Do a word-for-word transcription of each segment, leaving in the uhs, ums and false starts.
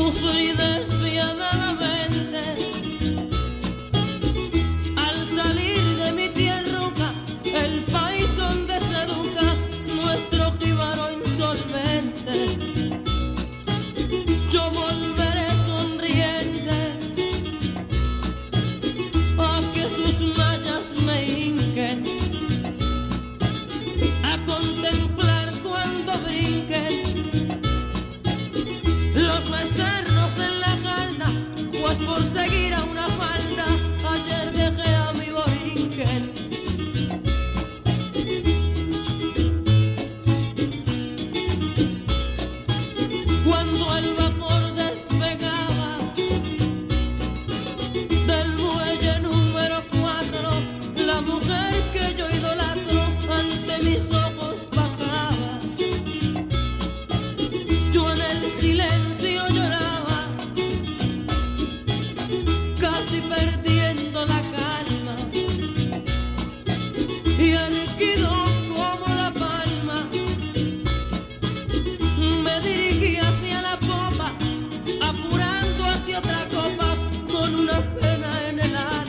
Sufrí despiadadamente al salir de mi tierruca, el país donde se educa nuestro jíbaro insolvente. Yo volveré sonriente a que sus mallas me hinquen, a contemplar cuando brinquen los becerros en la calda, pues por seguir a una falda ayer dejé a mi borinquen. Cuando el vapor despegaba del muelle número cuatro, la mujer que yo idolatro ante mis ojos pasaba. Yo en el silencio lloraba, casi perdiendo la calma, y erguido como la palma me dirigí hacia la popa, apurando hacia otra copa con una pena en el alma.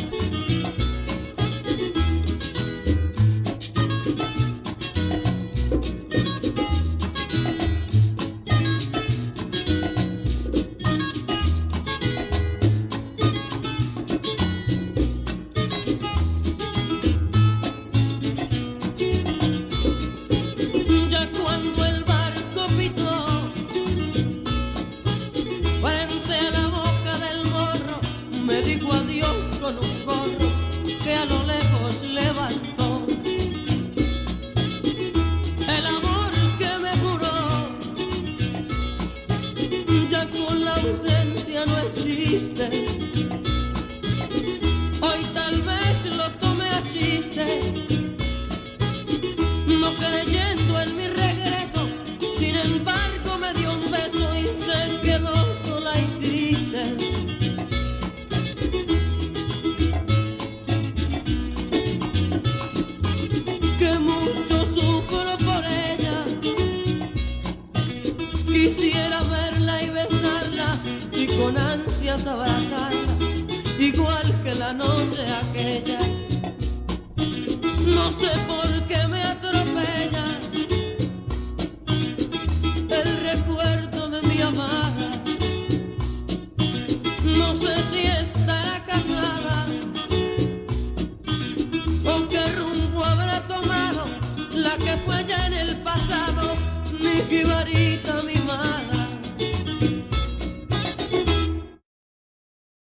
Ya cuando el barco pitó frente a la boca del morro, me dijo adiós con un gorro que a lo lejos levantó. El amor que me juró ya con la ausencia no existe. Hoy tal vez lo tome a chiste, no creyendo en mi regreso. Sin embargo me dio un beso y se quedó sola y triste. Que mucho sufro por ella, quisiera verla y besarla y con ansias abrazarla, igual que la noche aquella. No sé por qué me atropella el recuerdo de mi amada. No sé si estará casada o qué rumbo habrá tomado la que fue ya en el pasado mi jibarita.